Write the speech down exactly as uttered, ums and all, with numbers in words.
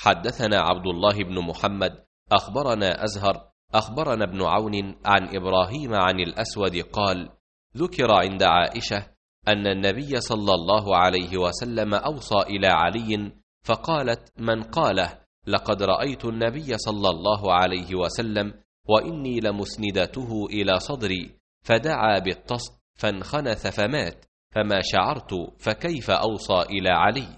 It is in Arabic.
حدثنا عبد الله بن محمد أخبرنا أزهر أخبرنا ابن عون عن إبراهيم عن الأسود قال: ذكر عند عائشة أن النبي صلى الله عليه وسلم أوصى إلى علي، فقالت: من قاله؟ لقد رأيت النبي صلى الله عليه وسلم وإني لمسندته إلى صدري، فدعا بالطست فانخنث فمات، فما شعرت، فكيف أوصى إلى علي؟